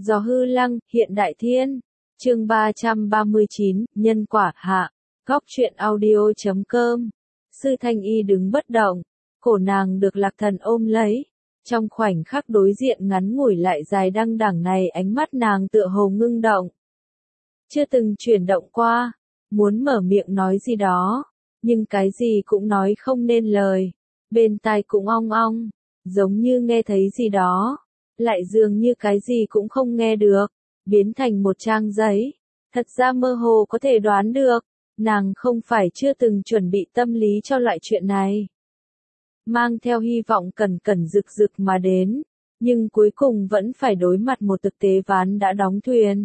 Gió hư lăng, hiện đại thiên. Chương 339, nhân quả hạ. Góc truyện audio.com. Sư Thanh Y đứng bất động, cổ nàng được Lạc Thần ôm lấy. Trong khoảnh khắc đối diện ngắn ngủi lại dài đăng đẳng này, ánh mắt nàng tựa hồ ngưng động. Chưa từng chuyển động qua, muốn mở miệng nói gì đó, nhưng cái gì cũng nói không nên lời. Bên tai cũng ong ong, giống như nghe thấy gì đó, lại dường như cái gì cũng không nghe được, biến thành một trang giấy. Thật ra mơ hồ có thể đoán được, nàng không phải chưa từng chuẩn bị tâm lý cho loại chuyện này. Mang theo hy vọng cẩn cẩn rực rực mà đến, nhưng cuối cùng vẫn phải đối mặt một thực tế ván đã đóng thuyền.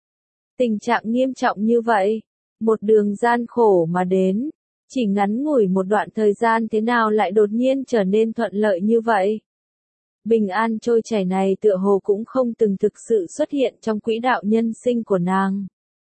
Tình trạng nghiêm trọng như vậy, một đường gian khổ mà đến, chỉ ngắn ngủi một đoạn thời gian thế nào lại đột nhiên trở nên thuận lợi như vậy. Bình an trôi chảy này tựa hồ cũng không từng thực sự xuất hiện trong quỹ đạo nhân sinh của nàng.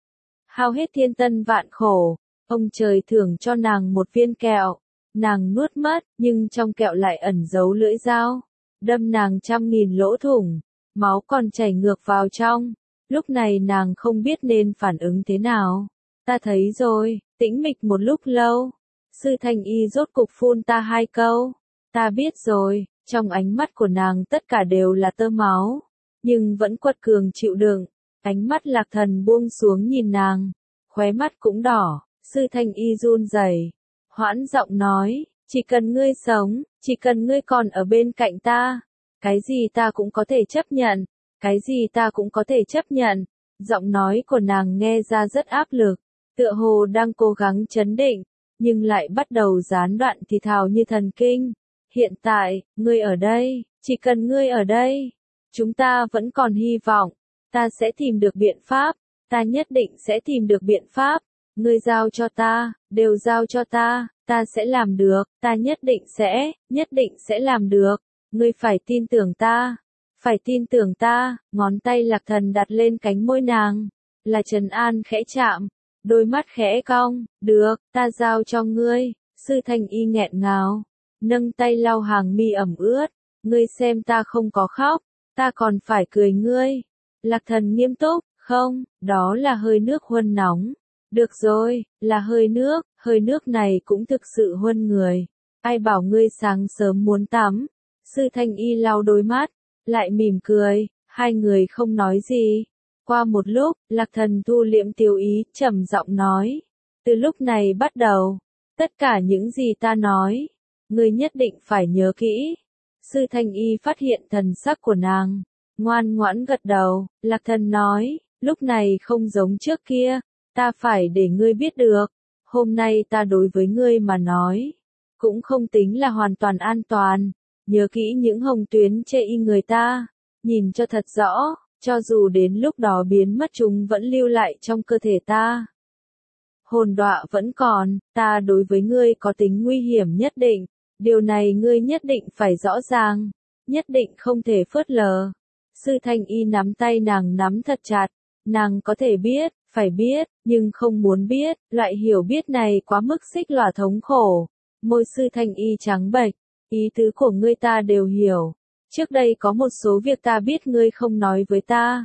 Hao hết thiên tân vạn khổ, ông trời thưởng cho nàng một viên kẹo, nàng nuốt mất, nhưng trong kẹo lại ẩn giấu lưỡi dao, đâm nàng trăm nghìn lỗ thủng, máu còn chảy ngược vào trong. Lúc này nàng không biết nên phản ứng thế nào. Ta thấy rồi, tĩnh mịch một lúc lâu. Sư Thanh Y rốt cục phun ta hai câu. Ta biết rồi, trong ánh mắt của nàng tất cả đều là tơ máu, nhưng vẫn quật cường chịu đựng. Ánh mắt Lạc Thần buông xuống nhìn nàng, khóe mắt cũng đỏ. Sư Thanh Y run rẩy, hoãn giọng nói, chỉ cần ngươi sống, chỉ cần ngươi còn ở bên cạnh ta, cái gì ta cũng có thể chấp nhận. Cái gì ta cũng có thể chấp nhận. Giọng nói của nàng nghe ra rất áp lực, tựa hồ đang cố gắng trấn định, nhưng lại bắt đầu gián đoạn thì thào như thần kinh. Hiện tại, ngươi ở đây, chỉ cần ngươi ở đây, chúng ta vẫn còn hy vọng. Ta sẽ tìm được biện pháp, ta nhất định sẽ tìm được biện pháp. Ngươi giao cho ta, đều giao cho ta sẽ làm được, ta nhất định sẽ làm được. Ngươi phải tin tưởng ta. Phải tin tưởng ta. Ngón tay Lạc Thần đặt lên cánh môi nàng, là trấn an khẽ chạm, đôi mắt khẽ cong, được, ta giao cho ngươi. Sư Thanh Y nghẹn ngào, nâng tay lau hàng mi ẩm ướt, ngươi xem ta không có khóc, ta còn phải cười ngươi. Lạc Thần nghiêm túc, không, đó là hơi nước huân nóng. Được rồi, là hơi nước này cũng thực sự huân người. Ai bảo ngươi sáng sớm muốn tắm. Sư Thanh Y lau đôi mắt, lại mỉm cười, hai người không nói gì. Qua một lúc, Lạc Thần thu liễm tiêu ý, trầm giọng nói, từ lúc này bắt đầu, tất cả những gì ta nói, ngươi nhất định phải nhớ kỹ. Sư Thanh Y phát hiện thần sắc của nàng, ngoan ngoãn gật đầu. Lạc Thần nói, lúc này không giống trước kia, ta phải để ngươi biết được, hôm nay ta đối với ngươi mà nói, cũng không tính là hoàn toàn an toàn. Nhớ kỹ những hồng tuyến chê y người ta, nhìn cho thật rõ, cho dù đến lúc đó biến mất chúng vẫn lưu lại trong cơ thể ta. Hồn đọa vẫn còn, ta đối với ngươi có tính nguy hiểm nhất định, điều này ngươi nhất định phải rõ ràng, nhất định không thể phớt lờ. Sư Thanh Y nắm tay nàng nắm thật chặt, nàng có thể biết, phải biết, nhưng không muốn biết, loại hiểu biết này quá mức xích lọa thống khổ. Môi Sư Thanh Y trắng bệch. Ý tứ của ngươi ta đều hiểu. Trước đây có một số việc ta biết ngươi không nói với ta.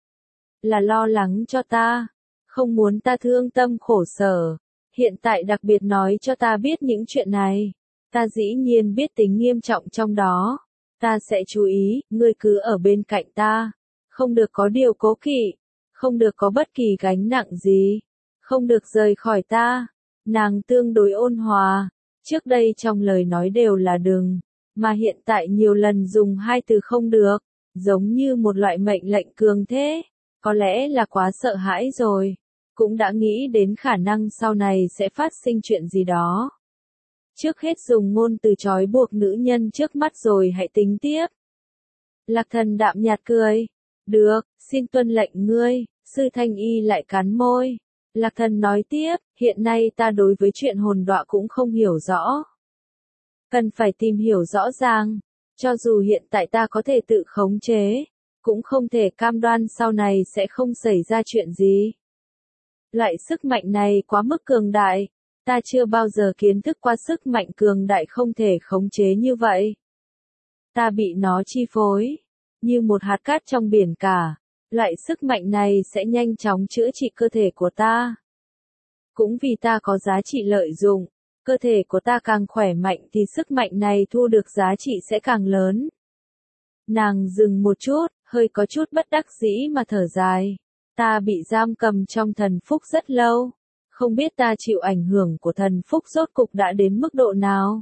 Là lo lắng cho ta. Không muốn ta thương tâm khổ sở. Hiện tại đặc biệt nói cho ta biết những chuyện này. Ta dĩ nhiên biết tính nghiêm trọng trong đó. Ta sẽ chú ý, ngươi cứ ở bên cạnh ta. Không được có điều cố kỵ. Không được có bất kỳ gánh nặng gì. Không được rời khỏi ta. Nàng tương đối ôn hòa. Trước đây trong lời nói đều là đừng, mà hiện tại nhiều lần dùng hai từ không được, giống như một loại mệnh lệnh cường thế, có lẽ là quá sợ hãi rồi, cũng đã nghĩ đến khả năng sau này sẽ phát sinh chuyện gì đó. Trước hết dùng ngôn từ trói buộc nữ nhân trước mắt rồi hãy tính tiếp. Lạc Thần đạm nhạt cười, được, xin tuân lệnh ngươi. Sư Thanh Y lại cắn môi. Lạc Thần nói tiếp, hiện nay ta đối với chuyện hồn đọa cũng không hiểu rõ. Cần phải tìm hiểu rõ ràng, cho dù hiện tại ta có thể tự khống chế, cũng không thể cam đoan sau này sẽ không xảy ra chuyện gì. Loại sức mạnh này quá mức cường đại, ta chưa bao giờ kiến thức qua sức mạnh cường đại không thể khống chế như vậy. Ta bị nó chi phối, như một hạt cát trong biển cả. Loại sức mạnh này sẽ nhanh chóng chữa trị cơ thể của ta. Cũng vì ta có giá trị lợi dụng, cơ thể của ta càng khỏe mạnh thì sức mạnh này thu được giá trị sẽ càng lớn. Nàng dừng một chút, hơi có chút bất đắc dĩ mà thở dài. Ta bị giam cầm trong thần phúc rất lâu. Không biết ta chịu ảnh hưởng của thần phúc rốt cục đã đến mức độ nào.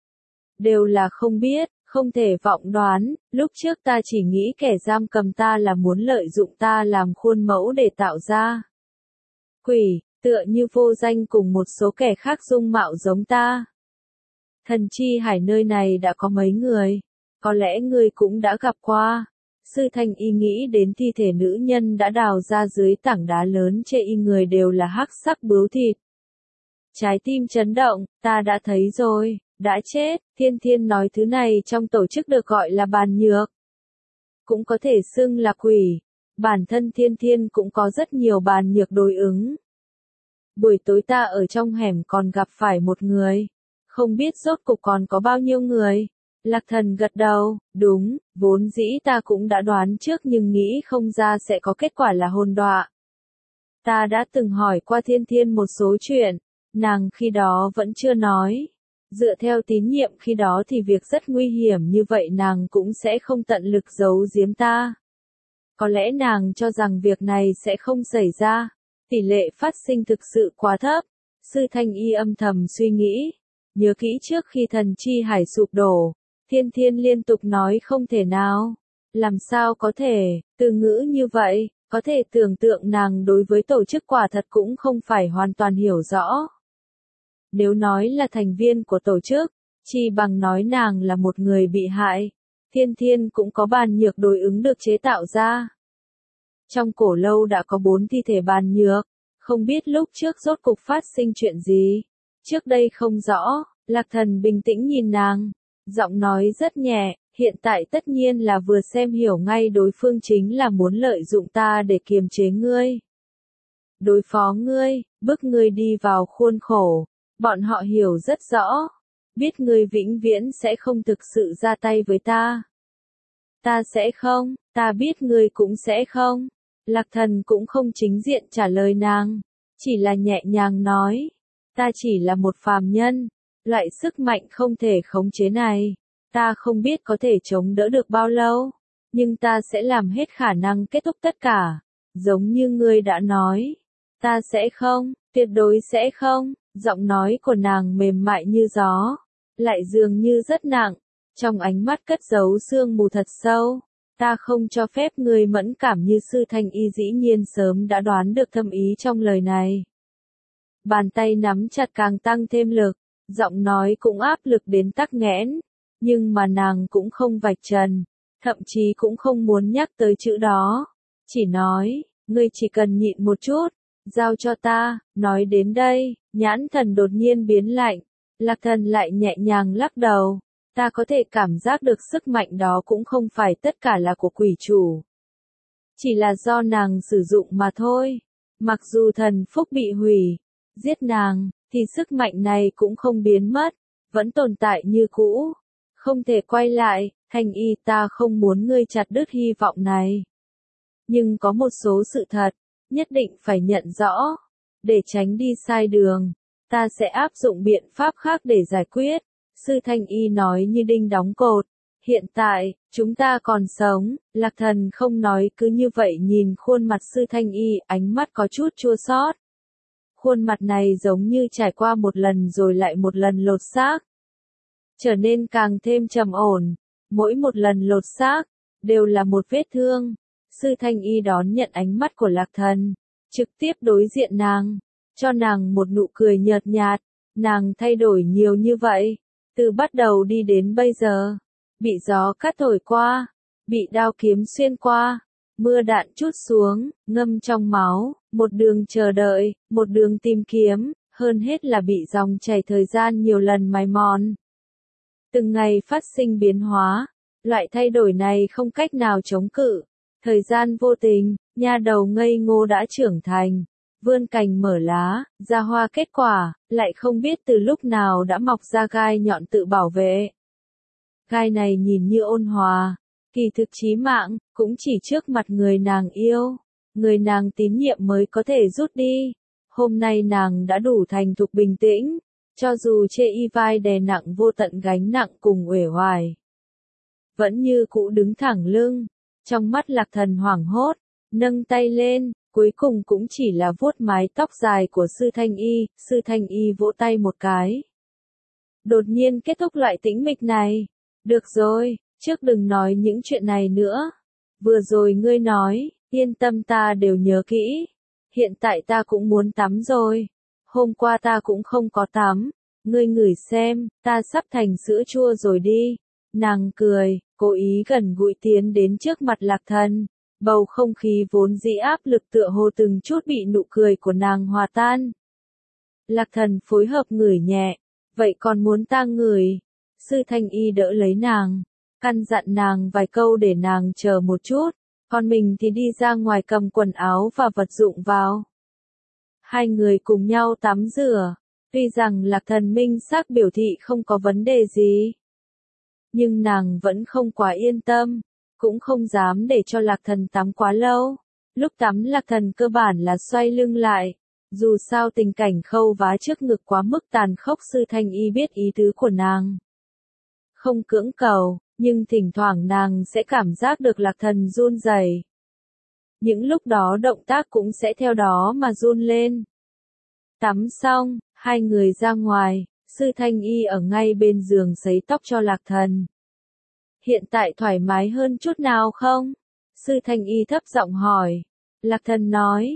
Đều là không biết, không thể vọng đoán, lúc trước ta chỉ nghĩ kẻ giam cầm ta là muốn lợi dụng ta làm khuôn mẫu để tạo ra quỷ, tựa như vô danh cùng một số kẻ khác dung mạo giống ta. Thần chi hải nơi này đã có mấy người, có lẽ ngươi cũng đã gặp qua. Sư Thanh Y nghĩ đến thi thể nữ nhân đã đào ra dưới tảng đá lớn chê y người đều là hắc sắc bướu thịt. Trái tim chấn động, ta đã thấy rồi, đã chết, Thiên Thiên nói thứ này trong tổ chức được gọi là bàn nhược. Cũng có thể xưng là quỷ, bản thân Thiên Thiên cũng có rất nhiều bàn nhược đối ứng. Buổi tối ta ở trong hẻm còn gặp phải một người, không biết rốt cục còn có bao nhiêu người. Lạc Thần gật đầu, đúng, vốn dĩ ta cũng đã đoán trước nhưng nghĩ không ra sẽ có kết quả là hồn đọa. Ta đã từng hỏi qua Thiên Thiên một số chuyện, nàng khi đó vẫn chưa nói. Dựa theo tín nhiệm khi đó thì việc rất nguy hiểm như vậy nàng cũng sẽ không tận lực giấu giếm ta. Có lẽ nàng cho rằng việc này sẽ không xảy ra, tỷ lệ phát sinh thực sự quá thấp. Sư Thanh Y âm thầm suy nghĩ, nhớ kỹ trước khi thần chi hải sụp đổ. Thiên Thiên liên tục nói không thể nào. Làm sao có thể, từ ngữ như vậy, có thể tưởng tượng nàng đối với tổ chức quả thật cũng không phải hoàn toàn hiểu rõ. Nếu nói là thành viên của tổ chức, chi bằng nói nàng là một người bị hại. Thiên Thiên cũng có bàn nhược đối ứng được chế tạo ra. Trong cổ lâu đã có 4 thi thể bàn nhược, không biết lúc trước rốt cục phát sinh chuyện gì. Trước đây không rõ, Lạc Thần bình tĩnh nhìn nàng. Giọng nói rất nhẹ, hiện tại tất nhiên là vừa xem hiểu ngay đối phương chính là muốn lợi dụng ta để kiềm chế ngươi. Đối phó ngươi, bức ngươi đi vào khuôn khổ, bọn họ hiểu rất rõ, biết ngươi vĩnh viễn sẽ không thực sự ra tay với ta. Ta sẽ không, ta biết ngươi cũng sẽ không. Lạc Thần cũng không chính diện trả lời nàng, chỉ là nhẹ nhàng nói, ta chỉ là một phàm nhân. Loại sức mạnh không thể khống chế này, ta không biết có thể chống đỡ được bao lâu, nhưng ta sẽ làm hết khả năng kết thúc tất cả, giống như ngươi đã nói. Ta sẽ không, tuyệt đối sẽ không, giọng nói của nàng mềm mại như gió, lại dường như rất nặng, trong ánh mắt cất giấu sương mù thật sâu. Ta không cho phép ngươi mẫn cảm như Sư Thanh Y dĩ nhiên sớm đã đoán được thâm ý trong lời này. Bàn tay nắm chặt càng tăng thêm lực. Giọng nói cũng áp lực đến tắc nghẽn, nhưng mà nàng cũng không vạch trần, thậm chí cũng không muốn nhắc tới chữ đó. Chỉ nói, ngươi chỉ cần nhịn một chút, giao cho ta. Nói đến đây, nhãn thần đột nhiên biến lạnh, Lạc Thần lại nhẹ nhàng lắc đầu. Ta có thể cảm giác được sức mạnh đó cũng không phải tất cả là của quỷ chủ. Chỉ là do nàng sử dụng mà thôi. Mặc dù thần phúc bị hủy, giết nàng, thì sức mạnh này cũng không biến mất, vẫn tồn tại như cũ. Không thể quay lại, Thanh Y ta không muốn ngươi chặt đứt hy vọng này. Nhưng có một số sự thật, nhất định phải nhận rõ. Để tránh đi sai đường, ta sẽ áp dụng biện pháp khác để giải quyết. Sư Thanh Y nói như đinh đóng cột. Hiện tại, chúng ta còn sống. Lạc Thần không nói cứ như vậy nhìn khuôn mặt Sư Thanh Y, ánh mắt có chút chua xót. Khuôn mặt này giống như trải qua một lần rồi lại một lần lột xác. Trở nên càng thêm trầm ổn. Mỗi một lần lột xác, đều là một vết thương. Sư Thanh Y đón nhận ánh mắt của Lạc Thần, trực tiếp đối diện nàng, cho nàng một nụ cười nhợt nhạt. Nàng thay đổi nhiều như vậy, từ bắt đầu đi đến bây giờ. Bị gió cắt thổi qua, bị đao kiếm xuyên qua, mưa đạn trút xuống, ngâm trong máu, một đường chờ đợi, một đường tìm kiếm, hơn hết là bị dòng chảy thời gian nhiều lần mài mòn. Từng ngày phát sinh biến hóa, loại thay đổi này không cách nào chống cự. Thời gian vô tình, nha đầu ngây ngô đã trưởng thành, vươn cành mở lá, ra hoa kết quả, lại không biết từ lúc nào đã mọc ra gai nhọn tự bảo vệ. Gai này nhìn như ôn hòa, Kỳ thực chí mạng, cũng chỉ trước mặt người nàng yêu, người nàng tín nhiệm mới có thể rút đi. Hôm nay nàng đã đủ thành thục bình tĩnh, cho dù chê y vai đè nặng vô tận gánh nặng cùng uể oải. Vẫn như cũ đứng thẳng lưng, trong mắt Lạc Thần hoảng hốt, nâng tay lên, cuối cùng cũng chỉ là vuốt mái tóc dài của Sư Thanh Y vỗ tay một cái. Đột nhiên kết thúc loại tĩnh mịch này. Được rồi, trước đừng nói những chuyện này nữa. Vừa rồi ngươi nói, yên tâm ta đều nhớ kỹ. Hiện tại ta cũng muốn tắm rồi. Hôm qua ta cũng không có tắm. Ngươi ngửi xem, ta sắp thành sữa chua rồi đi. Nàng cười, cố ý gần gũi tiến đến trước mặt Lạc Thần. Bầu không khí vốn dĩ áp lực tựa hồ từng chút bị nụ cười của nàng hòa tan. Lạc Thần phối hợp ngửi nhẹ. Vậy còn muốn ta ngửi? Sư Thanh Y đỡ lấy nàng, căn dặn nàng vài câu để nàng chờ một chút, còn mình thì đi ra ngoài cầm quần áo và vật dụng vào. Hai người cùng nhau tắm rửa, tuy rằng Lạc Thần minh xác biểu thị không có vấn đề gì. Nhưng nàng vẫn không quá yên tâm, cũng không dám để cho Lạc Thần tắm quá lâu. Lúc tắm Lạc Thần cơ bản là xoay lưng lại. Dù sao tình cảnh khâu vá trước ngực quá mức tàn khốc, Sư Thanh Y biết ý tứ của nàng. Không cưỡng cầu, nhưng thỉnh thoảng nàng sẽ cảm giác được Lạc Thần run rẩy. Những lúc đó động tác cũng sẽ theo đó mà run lên. Tắm xong, hai người ra ngoài, Sư Thanh Y ở ngay bên giường sấy tóc cho Lạc Thần. Hiện tại thoải mái hơn chút nào không? Sư Thanh Y thấp giọng hỏi. Lạc Thần nói,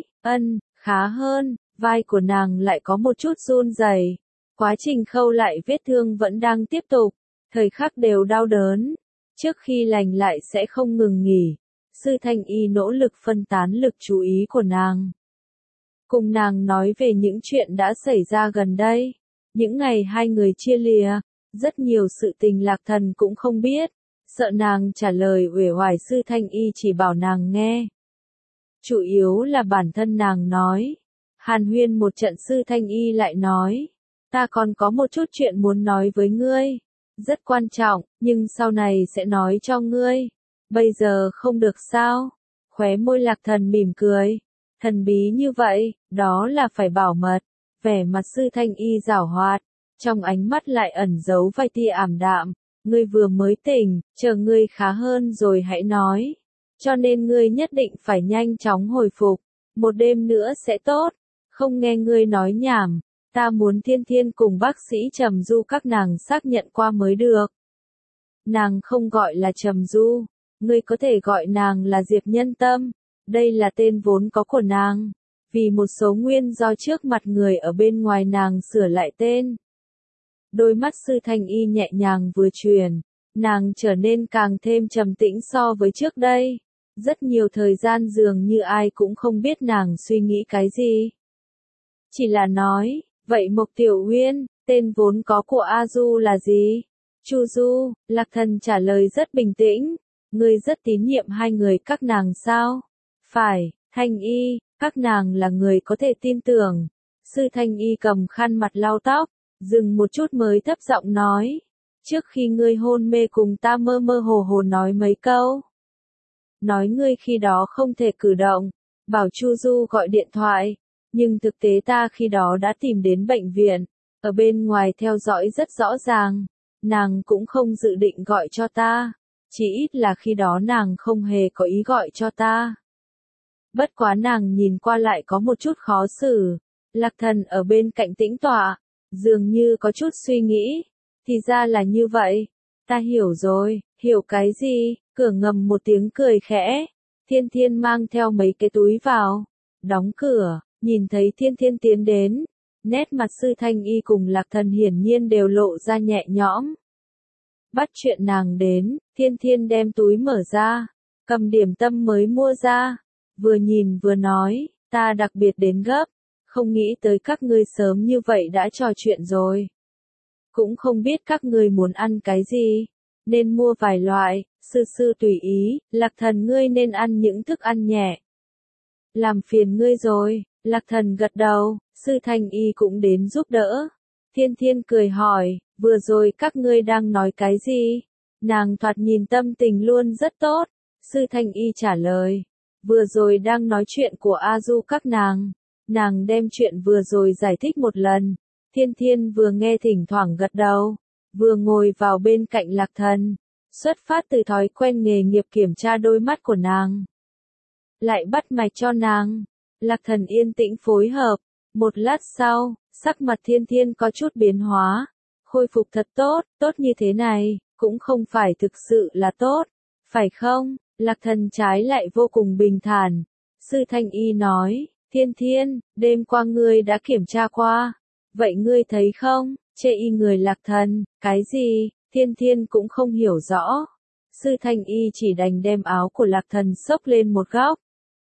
khá hơn. Vai của nàng lại có một chút run rẩy. Quá trình khâu lại vết thương vẫn đang tiếp tục, thời khắc đều đau đớn. Trước khi lành lại sẽ không ngừng nghỉ. Sư Thanh Y nỗ lực phân tán lực chú ý của nàng. Cùng nàng nói về những chuyện đã xảy ra gần đây. Những ngày hai người chia lìa, rất nhiều sự tình Lạc Thần cũng không biết. Sợ nàng trả lời uể oải, Sư Thanh Y chỉ bảo nàng nghe. Chủ yếu là bản thân nàng nói. Hàn huyên một trận, Sư Thanh Y lại nói, ta còn có một chút chuyện muốn nói với ngươi, rất quan trọng, nhưng sau này sẽ nói cho ngươi, bây giờ không được sao? Khóe môi Lạc Thần mỉm cười, thần bí như vậy, đó là phải bảo mật. Vẻ mặt Sư Thanh Y giảo hoạt, trong ánh mắt lại ẩn giấu vài tia ảm đạm, ngươi vừa mới tỉnh, chờ ngươi khá hơn rồi hãy nói, cho nên ngươi nhất định phải nhanh chóng hồi phục, một đêm nữa sẽ tốt. Không nghe ngươi nói nhảm, ta muốn Thiên Thiên cùng bác sĩ Trầm Du các nàng xác nhận qua mới được. Nàng không gọi là Trầm Du, ngươi có thể gọi nàng là Diệp Nhân Tâm, đây là tên vốn có của nàng, vì một số nguyên do trước mặt người ở bên ngoài nàng sửa lại tên. Đôi mắt Sư Thanh Y nhẹ nhàng vừa chuyển, nàng trở nên càng thêm trầm tĩnh so với trước đây. Rất nhiều thời gian dường như ai cũng không biết nàng suy nghĩ cái gì. Chỉ là nói, vậy Mộc Tiểu Uyên, tên vốn có của A Du là gì? Chu Du, Lạc Thần trả lời rất bình tĩnh, ngươi rất tín nhiệm hai người các nàng sao? Phải, Thanh Y, các nàng là người có thể tin tưởng. Sư Thanh Y cầm khăn mặt lau tóc, dừng một chút mới thấp giọng nói, trước khi ngươi hôn mê cùng ta mơ mơ hồ hồ nói mấy câu. Nói ngươi khi đó không thể cử động, bảo Chu Du gọi điện thoại. Nhưng thực tế ta khi đó đã tìm đến bệnh viện, ở bên ngoài theo dõi rất rõ ràng, nàng cũng không dự định gọi cho ta, chỉ ít là khi đó nàng không hề có ý gọi cho ta. Bất quá nàng nhìn qua lại có một chút khó xử, Lạc Thần ở bên cạnh tĩnh tọa, dường như có chút suy nghĩ, thì ra là như vậy, ta hiểu rồi, hiểu cái gì, cửa ngầm một tiếng cười khẽ, Thiên Thiên mang theo mấy cái túi vào, đóng cửa. Nhìn thấy Thiên Thiên tiến đến, nét mặt Sư Thanh Y cùng Lạc Thần hiển nhiên đều lộ ra nhẹ nhõm. Bắt chuyện nàng đến, Thiên Thiên đem túi mở ra, cầm điểm tâm mới mua ra, vừa nhìn vừa nói, ta đặc biệt đến gấp, không nghĩ tới các ngươi sớm như vậy đã trò chuyện rồi. Cũng không biết các ngươi muốn ăn cái gì, nên mua vài loại, sư tùy ý, Lạc Thần ngươi nên ăn những thức ăn nhẹ. Làm phiền ngươi rồi. Lạc Thần gật đầu, Sư Thanh Y cũng đến giúp đỡ. Thiên Thiên cười hỏi, vừa rồi các ngươi đang nói cái gì? Nàng thoạt nhìn tâm tình luôn rất tốt. Sư Thanh Y trả lời. Vừa rồi đang nói chuyện của A Du các nàng đem chuyện vừa rồi giải thích một lần. Thiên Thiên vừa nghe thỉnh thoảng gật đầu, vừa ngồi vào bên cạnh Lạc Thần. Xuất phát từ thói quen nghề nghiệp kiểm tra đôi mắt của nàng. Lại bắt mạch cho nàng. Lạc Thần yên tĩnh phối hợp. Một lát sau, sắc mặt Thiên Thiên có chút biến hóa. Khôi phục thật tốt, tốt như thế này, cũng không phải thực sự là tốt, phải không? Lạc Thần trái lại vô cùng bình thản. Sư Thanh Y nói, Thiên Thiên, đêm qua ngươi đã kiểm tra qua. Vậy ngươi thấy không? Chê y người Lạc Thần, cái gì? Thiên Thiên cũng không hiểu rõ. Sư Thanh Y chỉ đành đem áo của Lạc Thần xốc lên một góc.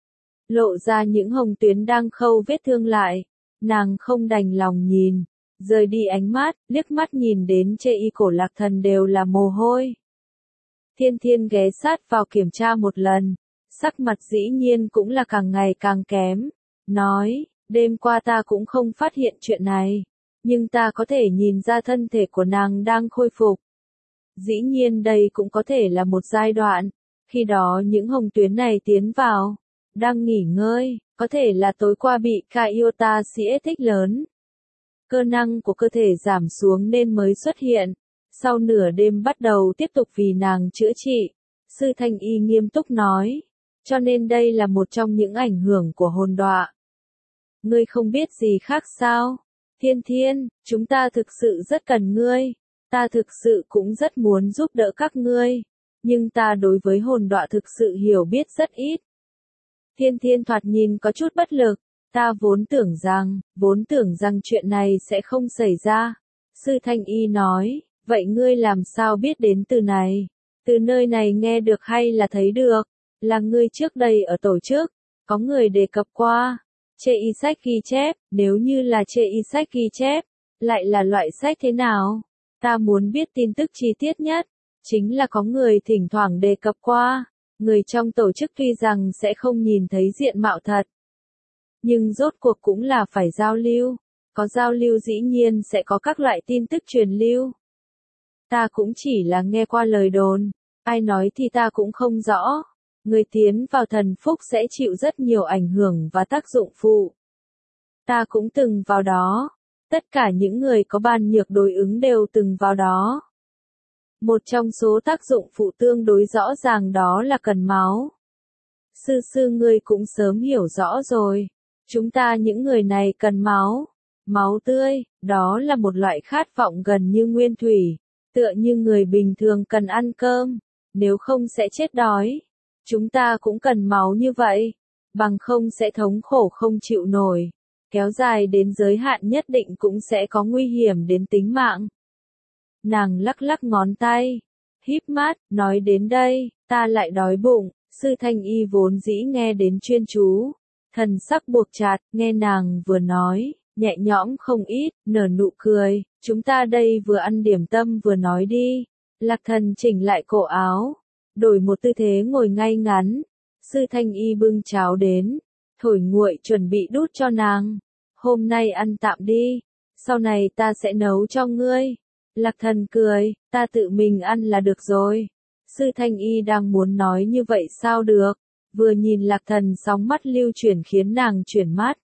Lộ ra những hồng tuyến đang khâu vết thương lại. Nàng không đành lòng nhìn. Rời đi ánh mắt, liếc mắt nhìn đến chê y cổ Lạc Thần đều là mồ hôi. Thiên Thiên ghé sát vào kiểm tra một lần. Sắc mặt dĩ nhiên cũng là càng ngày càng kém. Nói, đêm qua ta cũng không phát hiện chuyện này. Nhưng ta có thể nhìn ra thân thể của nàng đang khôi phục. Dĩ nhiên đây cũng có thể là một giai đoạn. Khi đó những hồng tuyến này tiến vào. Đang nghỉ ngơi, có thể là tối qua bị iota siết lớn. Cơ năng của cơ thể giảm xuống nên mới xuất hiện. Sau nửa đêm bắt đầu tiếp tục vì nàng chữa trị. Sư Thanh Y nghiêm túc nói. Cho nên đây là một trong những ảnh hưởng của hồn đọa. Ngươi không biết gì khác sao? Thiên Thiên, chúng ta thực sự rất cần ngươi. Ta thực sự cũng rất muốn giúp đỡ các ngươi. Nhưng ta đối với hồn đọa thực sự hiểu biết rất ít. Thiên Thiên thoạt nhìn có chút bất lực. Ta vốn tưởng rằng chuyện này sẽ không xảy ra. Sư Thanh Y nói, vậy ngươi làm sao biết đến từ này? Từ nơi này nghe được hay là thấy được? Là ngươi trước đây ở tổ chức, có người đề cập qua. Chê y sách ghi chép, nếu như là chê y sách ghi chép, lại là loại sách thế nào? Ta muốn biết tin tức chi tiết nhất, chính là có người thỉnh thoảng đề cập qua. Người trong tổ chức tuy rằng sẽ không nhìn thấy diện mạo thật. Nhưng rốt cuộc cũng là phải giao lưu. Có giao lưu dĩ nhiên sẽ có các loại tin tức truyền lưu. Ta cũng chỉ là nghe qua lời đồn. Ai nói thì ta cũng không rõ. Người tiến vào thần phúc sẽ chịu rất nhiều ảnh hưởng và tác dụng phụ. Ta cũng từng vào đó. Tất cả những người có bàn nhược đối ứng đều từng vào đó. Một trong số tác dụng phụ tương đối rõ ràng đó là cần máu. Sư ngươi cũng sớm hiểu rõ rồi. Chúng ta những người này cần máu. Máu tươi, đó là một loại khát vọng gần như nguyên thủy. Tựa như người bình thường cần ăn cơm. Nếu không sẽ chết đói. Chúng ta cũng cần máu như vậy. Bằng không sẽ thống khổ không chịu nổi. Kéo dài đến giới hạn nhất định cũng sẽ có nguy hiểm đến tính mạng. Nàng lắc lắc ngón tay. Híp mắt, nói đến đây, ta lại đói bụng. Sư Thanh Y vốn dĩ nghe đến chuyên chú. Thần sắc buộc chặt, nghe nàng vừa nói, nhẹ nhõm không ít, nở nụ cười. Chúng ta đây vừa ăn điểm tâm vừa nói đi. Lạc Thần chỉnh lại cổ áo. Đổi một tư thế ngồi ngay ngắn. Sư Thanh Y bưng cháo đến. Thổi nguội chuẩn bị đút cho nàng. Hôm nay ăn tạm đi. Sau này ta sẽ nấu cho ngươi. Lạc Thần cười, ta tự mình ăn là được rồi. Sư Thanh Y đang muốn nói như vậy sao được. Vừa nhìn Lạc Thần sóng mắt lưu chuyển khiến nàng chuyển mắt.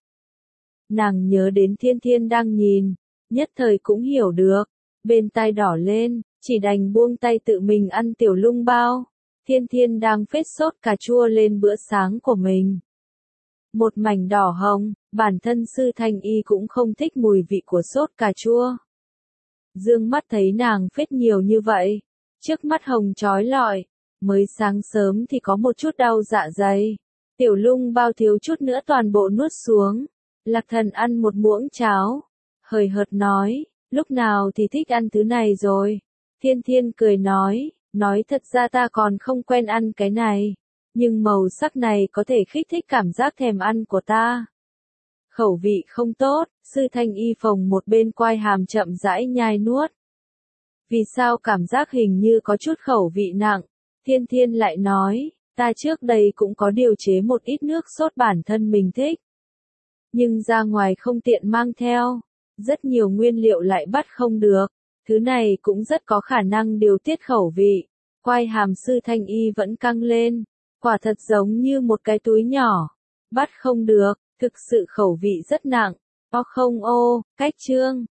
Nàng nhớ đến Thiên Thiên đang nhìn. Nhất thời cũng hiểu được. Bên tai đỏ lên, chỉ đành buông tay tự mình ăn tiểu lung bao. Thiên Thiên đang phết sốt cà chua lên bữa sáng của mình. Một mảnh đỏ hồng, bản thân Sư Thanh Y cũng không thích mùi vị của sốt cà chua. Dương mắt thấy nàng phết nhiều như vậy, trước mắt hồng chói lọi, mới sáng sớm thì có một chút đau dạ dày. Tiểu lung bao thiếu chút nữa toàn bộ nuốt xuống. Lạc Thần ăn một muỗng cháo, hời hợt nói, lúc nào thì thích ăn thứ này rồi. Thiên Thiên cười nói thật ra ta còn không quen ăn cái này, nhưng màu sắc này có thể kích thích cảm giác thèm ăn của ta. Khẩu vị không tốt, Sư Thanh Y phồng một bên quai hàm chậm rãi nhai nuốt. Vì sao cảm giác hình như có chút khẩu vị nặng? Thiên Thiên lại nói, ta trước đây cũng có điều chế một ít nước sốt bản thân mình thích. Nhưng ra ngoài không tiện mang theo, rất nhiều nguyên liệu lại bắt không được. Thứ này cũng rất có khả năng điều tiết khẩu vị. Quai hàm Sư Thanh Y vẫn căng lên, quả thật giống như một cái túi nhỏ. Bắt không được, thực sự khẩu vị rất nặng. O không ô, cách chương.